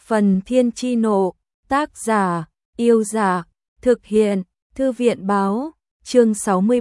Phần Thiên Chi Nộ, tác giả, Yêu Giả, thực hiện, Thư viện báo, chương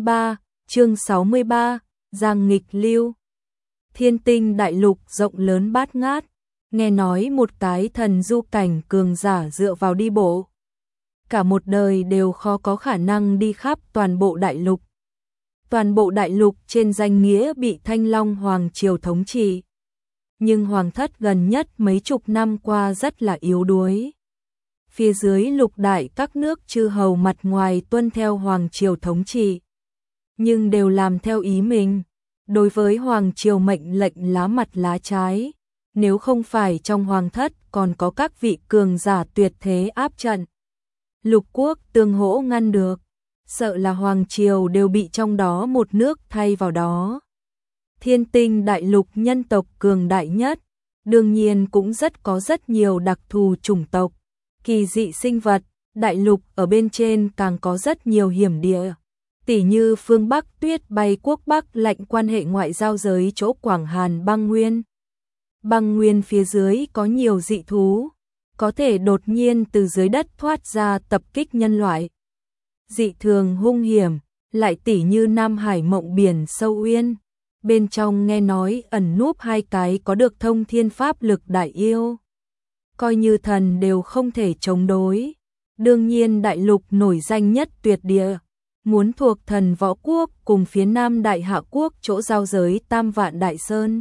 63, Giang Nghịch Lưu. Thiên Tinh đại lục rộng lớn bát ngát, nghe nói một cái thần du cảnh cường giả dựa vào đi bộ. Cả một đời đều khó có khả năng đi khắp toàn bộ đại lục. Toàn bộ đại lục trên danh nghĩa bị Thanh Long Hoàng Triều thống trị. Nhưng Hoàng thất gần nhất mấy chục năm qua rất là yếu đuối. Phía dưới lục đại các nước chư hầu mặt ngoài tuân theo Hoàng Triều thống trị, nhưng đều làm theo ý mình. Đối với Hoàng Triều mệnh lệnh lá mặt lá trái, nếu không phải trong Hoàng thất còn có các vị cường giả tuyệt thế áp trận. Lục quốc tương hỗ ngăn được, sợ là Hoàng Triều đều bị trong đó một nước thay vào đó. Thiên Tinh đại lục nhân tộc cường đại nhất, đương nhiên cũng có rất nhiều đặc thù chủng tộc, kỳ dị sinh vật, đại lục ở bên trên càng có rất nhiều hiểm địa. Tỉ như phương Bắc Tuyết Bay quốc Bắc lạnh quan hệ ngoại giao giới chỗ Quảng Hàn băng nguyên. Băng nguyên phía dưới có nhiều dị thú, có thể đột nhiên từ dưới đất thoát ra tập kích nhân loại. Dị thường hung hiểm, lại tỉ như Nam Hải Mộng Biển Sâu Uyên. Bên trong nghe nói ẩn núp hai cái có được thông thiên pháp lực đại yêu. Coi như thần đều không thể chống đối. Đương nhiên đại lục nổi danh nhất tuyệt địa, muốn thuộc Thần Võ Quốc cùng phía Nam Đại Hạ Quốc chỗ giao giới Tam Vạn Đại Sơn.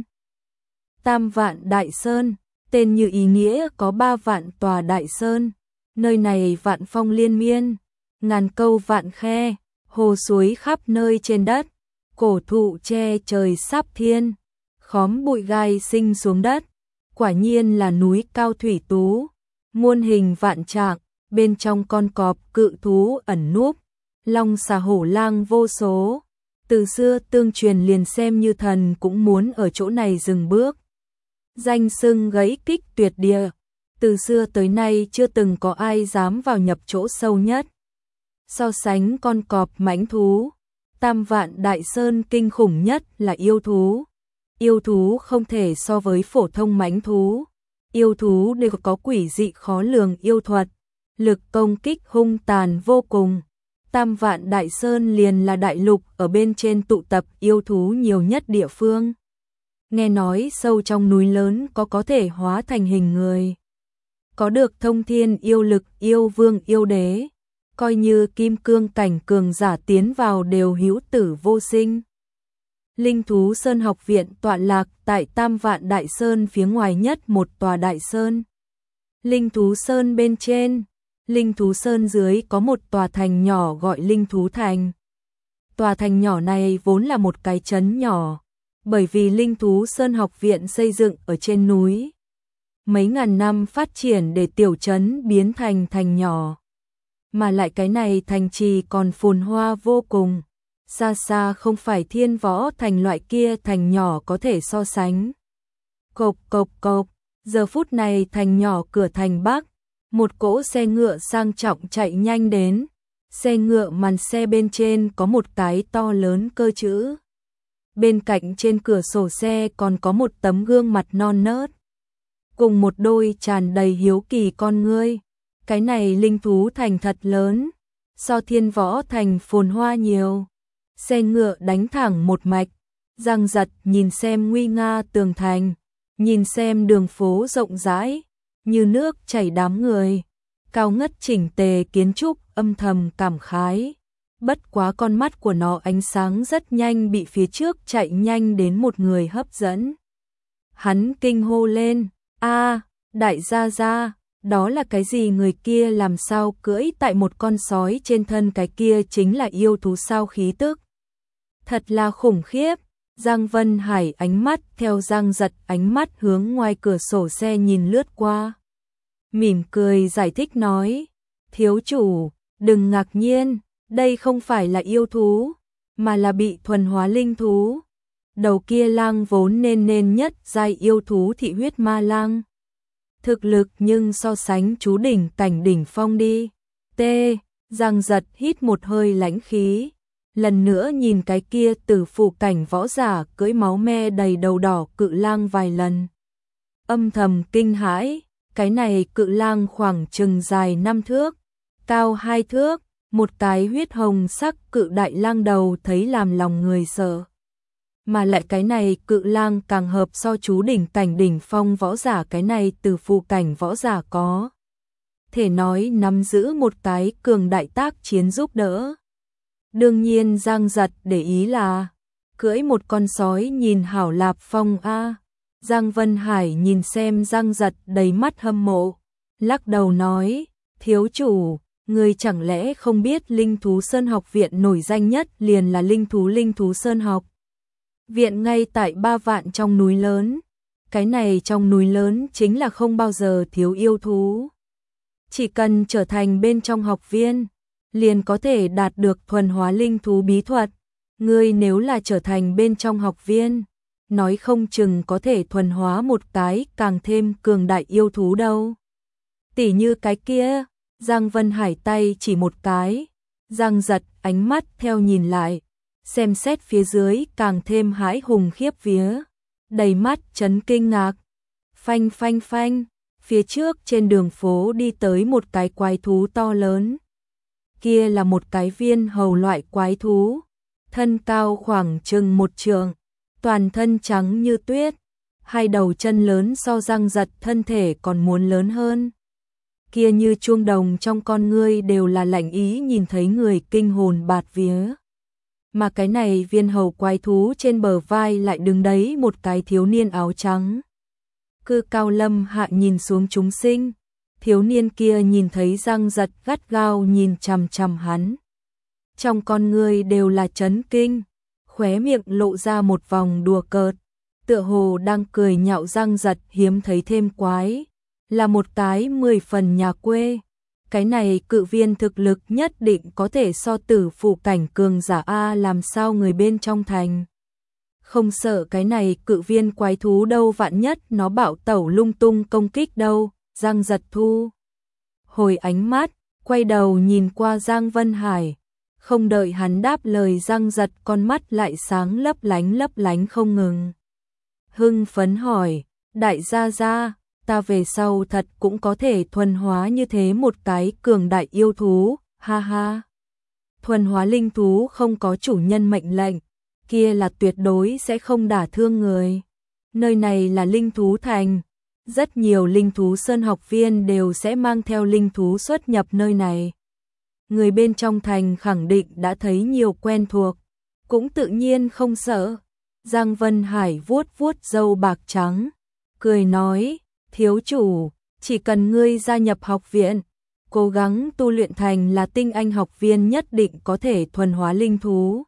Tam Vạn Đại Sơn, tên như ý nghĩa có 3 vạn tòa đại sơn. Nơi này vạn phong liên miên, ngàn câu vạn khe, hồ suối khắp nơi trên đất. Cổ thụ che trời sắp thiên, khóm bụi gai sinh xuống đất, quả nhiên là núi cao thủy tú, muôn hình vạn trạng, bên trong con cọp cự thú ẩn núp, long xà hổ lang vô số, từ xưa tương truyền liền xem như thần cũng muốn ở chỗ này dừng bước. Danh xưng gãy kích tuyệt địa, từ xưa tới nay chưa từng có ai dám vào nhập chỗ sâu nhất. So sánh con cọp mãnh thú, Tam Vạn Đại Sơn kinh khủng nhất là yêu thú. Yêu thú không thể so với phổ thông mãnh thú. Yêu thú đều có quỷ dị khó lường yêu thuật, lực công kích hung tàn vô cùng. Tam Vạn Đại Sơn liền là đại lục ở bên trên tụ tập yêu thú nhiều nhất địa phương. Nghe nói sâu trong núi lớn có thể hóa thành hình người. Có được thông thiên yêu lực yêu vương yêu đế. Coi như kim cương cảnh cường giả tiến vào đều hữu tử vô sinh. Linh Thú Sơn học viện tọa lạc tại Tam Vạn Đại Sơn phía ngoài nhất một tòa đại sơn. Linh Thú Sơn bên trên, Linh Thú Sơn dưới có một tòa thành nhỏ gọi Linh Thú Thành. Tòa thành nhỏ này vốn là một cái trấn nhỏ, bởi vì Linh Thú Sơn học viện xây dựng ở trên núi. Mấy ngàn năm phát triển để tiểu trấn biến thành thành nhỏ. Mà lại cái này thành trì còn phồn hoa vô cùng, xa xa không phải Thiên Võ Thành loại kia thành nhỏ có thể so sánh. Cộp cộp cộp, giờ phút này thành nhỏ cửa thành Bắc, một cỗ xe ngựa sang trọng chạy nhanh đến, xe ngựa màn xe bên trên có một cái to lớn cơ chữ. Bên cạnh trên cửa sổ xe còn có một tấm gương mặt non nớt, cùng một đôi tràn đầy hiếu kỳ con ngươi. Cái này Linh Thú Thành thật lớn, so Thiên Võ Thành phồn hoa nhiều. Xe ngựa đánh thẳng một mạch, Giang Giật nhìn xem nguy nga tường thành, nhìn xem đường phố rộng rãi, như nước chảy đám người, cao ngất chỉnh tề kiến trúc âm thầm cảm khái. Bất quá con mắt của nó ánh sáng rất nhanh bị phía trước chạy nhanh đến một người hấp dẫn. Hắn kinh hô lên, a, đại gia gia! Đó là cái gì? Người kia làm sao cưỡi tại một con sói trên thân? Cái kia chính là yêu thú sao? Khí tức thật là khủng khiếp. Giang Vân Hải ánh mắt theo Giang Giật ánh mắt hướng ngoài cửa sổ xe nhìn lướt qua, mỉm cười giải thích nói, thiếu chủ, đừng ngạc nhiên, đây không phải là yêu thú, mà là bị thuần hóa linh thú. Đầu kia lang vốn nên nhất giai yêu thú thị huyết ma lang. Thực lực nhưng so sánh chú đỉnh cảnh đỉnh phong đi. Giang Giật hít một hơi lãnh khí, lần nữa nhìn cái kia tử phụ cảnh võ giả cưỡi máu me đầy đầu đỏ cự lang vài lần. Âm thầm kinh hãi, Cái này cự lang khoảng chừng dài 5 thước, cao 2 thước, một cái huyết hồng sắc cự đại lang đầu thấy làm lòng người sợ. Mà lại cái này cự lang càng hợp so chú đỉnh cảnh đỉnh phong võ giả, cái này từ phù cảnh võ giả có thể nói nắm giữ một cái cường đại tác chiến giúp đỡ. Đương nhiên Giang Giật để ý là cưỡi một con sói nhìn hảo lạp phong a. Giang Vân Hải nhìn xem Giang Giật đầy mắt hâm mộ, lắc đầu nói, thiếu chủ, người chẳng lẽ không biết Linh Thú Sơn học viện nổi danh nhất liền là Linh Thú Sơn học viện ngay tại 3 vạn trong núi lớn. Cái này trong núi lớn chính là không bao giờ thiếu yêu thú. Chỉ cần trở thành bên trong học viên, liền có thể đạt được thuần hóa linh thú bí thuật. Ngươi nếu là trở thành bên trong học viên, nói không chừng có thể thuần hóa một cái càng thêm cường đại yêu thú đâu. Tỉ như cái kia, Giang Vân Hải tay chỉ một cái, Giang Giật ánh mắt theo nhìn lại, xem xét phía dưới càng thêm hãi hùng khiếp vía, đầy mắt chấn kinh ngạc. Phanh phanh phanh, phía trước trên đường phố đi tới một cái quái thú to lớn. Kia là một cái viên hầu loại quái thú, thân cao khoảng chừng 1 trượng, toàn thân trắng như tuyết, hai đầu chân lớn so Giang Giật thân thể còn muốn lớn hơn. Kia như chuông đồng trong con ngươi đều là lạnh ý, nhìn thấy người kinh hồn bạt vía. Mà cái này viên hầu quái thú trên bờ vai lại đứng đấy một cái thiếu niên áo trắng. Cư cao lâm hạ nhìn xuống chúng sinh, thiếu niên kia nhìn thấy Giang Giật gắt gao nhìn chằm chằm hắn. Trong con ngươi đều là chấn kinh, khóe miệng lộ ra một vòng đùa cợt, tựa hồ đang cười nhạo Giang Giật hiếm thấy thêm quái, là một cái 10 phần nhà quê. Cái này cự viên thực lực nhất định có thể so tử phụ cảnh cường giả a, làm sao người bên trong thành không sợ cái này cự viên quái thú đâu, vạn nhất nó bạo tẩu lung tung công kích đâu. Giang Giật thu hồi ánh mắt, quay đầu nhìn qua Giang Vân Hải, không đợi hắn đáp lời, Giang Giật con mắt lại sáng lấp lánh không ngừng. Hưng phấn hỏi, đại gia gia, ta về sau thật cũng có thể thuần hóa như thế một cái cường đại yêu thú, ha ha. Thuần hóa linh thú không có chủ nhân mệnh lệnh, kia là tuyệt đối sẽ không đả thương người. Nơi này là linh thú thành, rất nhiều linh thú sơn học viên đều sẽ mang theo linh thú xuất nhập nơi này. Người bên trong thành khẳng định đã thấy nhiều quen thuộc, cũng tự nhiên không sợ. Giang Vân Hải vuốt vuốt râu bạc trắng, cười nói, thiếu chủ, chỉ cần ngươi gia nhập học viện, cố gắng tu luyện thành là tinh anh học viên, nhất định có thể thuần hóa linh thú.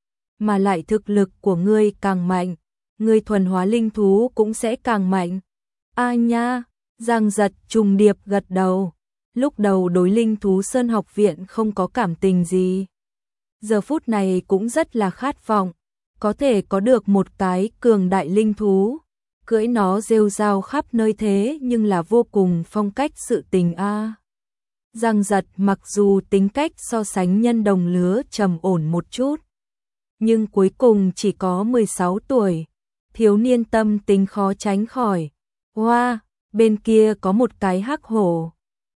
Mà lại thực lực của ngươi càng mạnh, ngươi thuần hóa linh thú cũng sẽ càng mạnh. A nha, Giang Giật trùng điệp gật đầu. Lúc đầu đối Linh Thú Sơn học viện không có cảm tình gì, giờ phút này cũng rất là khát vọng, có thể có được một cái cường đại linh thú, cưỡi nó rêu rao khắp nơi, thế nhưng là vô cùng phong cách sự tình a. Giang Giật mặc dù tính cách so sánh nhân đồng lứa trầm ổn một chút, nhưng cuối cùng chỉ có 16 tuổi, thiếu niên tâm tính khó tránh khỏi. Hoa, bên kia có một cái hắc hổ.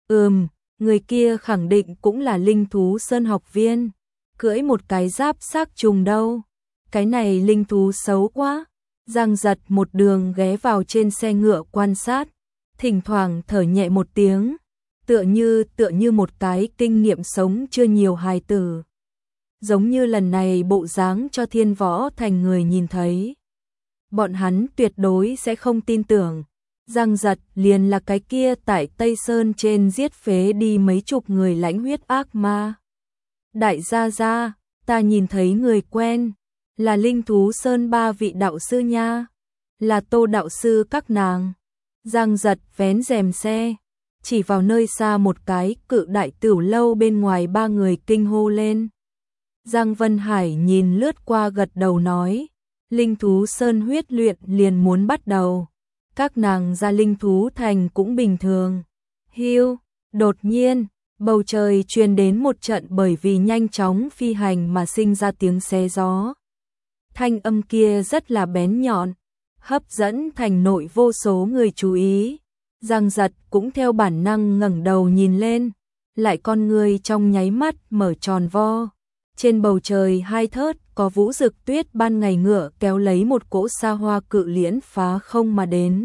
Người kia khẳng định cũng là Linh Thú Sơn học viên, cưỡi một cái giáp xác trùng đâu. Cái này linh thú xấu quá. Giang Giật một đường ghé vào trên xe ngựa quan sát, thỉnh thoảng thở nhẹ một tiếng, tựa như một cái kinh nghiệm sống chưa nhiều hài tử. Giống như lần này bộ dáng cho Thiên Võ Thành người nhìn thấy, bọn hắn tuyệt đối sẽ không tin tưởng. Giang Giật liền là cái kia tại Tây Sơn trên giết phế đi mấy chục người lãnh huyết ác ma. Đại gia gia, ta nhìn thấy người quen, là Linh Thú Sơn 3 vị đạo sư nha, là Tô đạo sư các nàng. Giang Giật vén rèm xe, chỉ vào nơi xa một cái cự đại tửu lâu bên ngoài, 3 người kinh hô lên. Giang Vân Hải nhìn lướt qua gật đầu nói, Linh Thú Sơn huyết luyện liền muốn bắt đầu. Các nàng ra Linh Thú Thành cũng bình thường. Hiu, đột nhiên, bầu trời truyền đến một trận bởi vì nhanh chóng phi hành mà sinh ra tiếng xé gió. Thanh âm kia rất là bén nhọn, hấp dẫn thành nội vô số người chú ý. Giang Giật cũng theo bản năng ngẩng đầu nhìn lên, lại con người trong nháy mắt mở tròn vo. Trên bầu trời hai thớt có vũ rực tuyết ban ngày ngựa kéo lấy một cỗ sa hoa cự liễn phá không mà đến.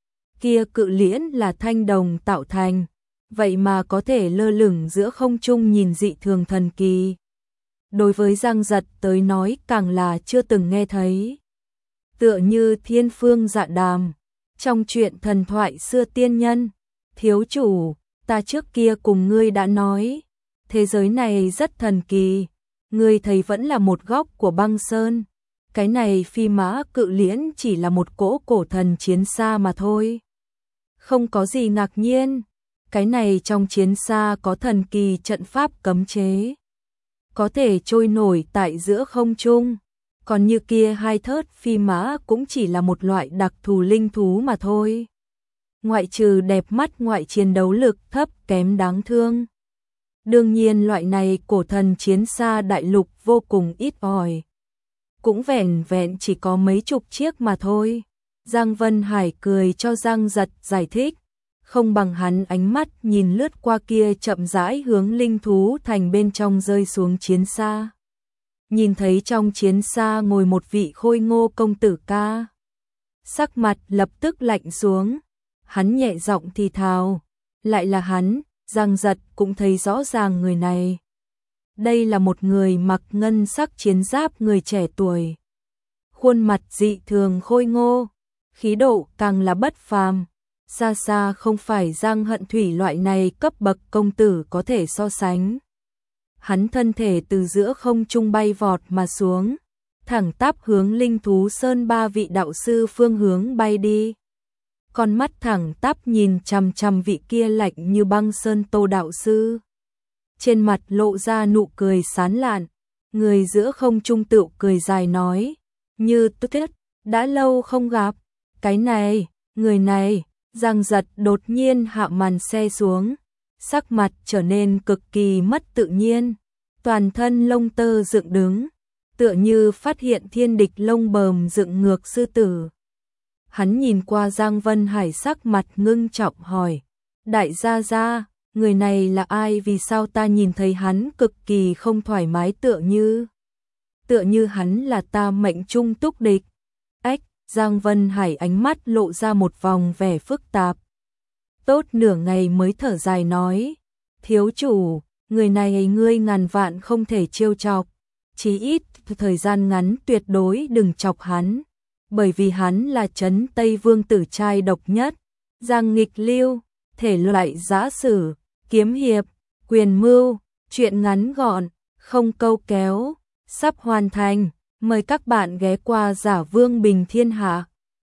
Kia cự liễn là thanh đồng tạo thành, vậy mà có thể lơ lửng giữa không trung nhìn dị thường thần kỳ. Đối với Giang Giật tới nói càng là chưa từng nghe thấy. Tựa như thiên phương dạ đàm, trong truyện thần thoại xưa tiên nhân, thiếu chủ, ta trước kia cùng ngươi đã nói, thế giới này rất thần kỳ, ngươi thấy vẫn là một góc của băng sơn, cái này phi mã cự liễn chỉ là một cỗ cổ thần chiến xa mà thôi. Không có gì ngạc nhiên, cái này trong chiến xa có thần kỳ trận pháp cấm chế, có thể trôi nổi tại giữa không trung, còn như kia hai thớt phi mã cũng chỉ là một loại đặc thù linh thú mà thôi. Ngoại trừ đẹp mắt ngoại chiến đấu lực thấp kém đáng thương. Đương nhiên loại này cổ thần chiến xa đại lục vô cùng ít ỏi. Cũng vẻn vẹn chỉ có mấy chục chiếc mà thôi. Giang Vân Hải cười cho Giang Giật giải thích. Không bằng hắn ánh mắt nhìn lướt qua kia chậm rãi hướng linh thú thành bên trong rơi xuống chiến xa. Nhìn thấy trong chiến xa ngồi một vị khôi ngô công tử ca. Sắc mặt lập tức lạnh xuống. Hắn nhẹ giọng thì thào. Lại là hắn, Giang Giật cũng thấy rõ ràng người này. Đây là một người mặc ngân sắc chiến giáp người trẻ tuổi. Khuôn mặt dị thường khôi ngô, khí độ càng là bất phàm. Xa xa không phải Giang Hận Thủy loại này cấp bậc công tử có thể so sánh. Hắn thân thể từ giữa không trung bay vọt mà xuống, thẳng tắp hướng linh thú sơn ba vị đạo sư phương hướng bay đi. Con mắt thẳng tắp nhìn chằm chằm vị kia lạnh như băng sơn Tô đạo sư. Trên mặt lộ ra nụ cười sán lạn, người giữa không trung tựu cười dài nói, như tức thiết, đã lâu không gặp, cái này, người này. Giang Giật đột nhiên hạ màn xe xuống, sắc mặt trở nên cực kỳ mất tự nhiên, toàn thân lông tơ dựng đứng, tựa như phát hiện thiên địch lông bờm dựng ngược sư tử. Hắn nhìn qua Giang Vân Hải sắc mặt ngưng trọng hỏi, đại gia gia, người này là ai, vì sao ta nhìn thấy hắn cực kỳ không thoải mái, tựa như hắn là ta mệnh trung túc địch. Ách, Giang Vân Hải ánh mắt lộ ra một vòng vẻ phức tạp. Tốt nửa ngày mới thở dài nói, thiếu chủ, người này ngươi ngàn vạn không thể trêu chọc, chí ít thời gian ngắn tuyệt đối đừng chọc hắn, bởi vì hắn là trấn Tây Vương tử trai độc nhất, Giang nghịch lưu, thể loại giã sử, kiếm hiệp, quyền mưu, truyện ngắn gọn, không câu kéo, sắp hoàn thành. Mời các bạn ghé qua Giả Vương Bình Thiên Hạ.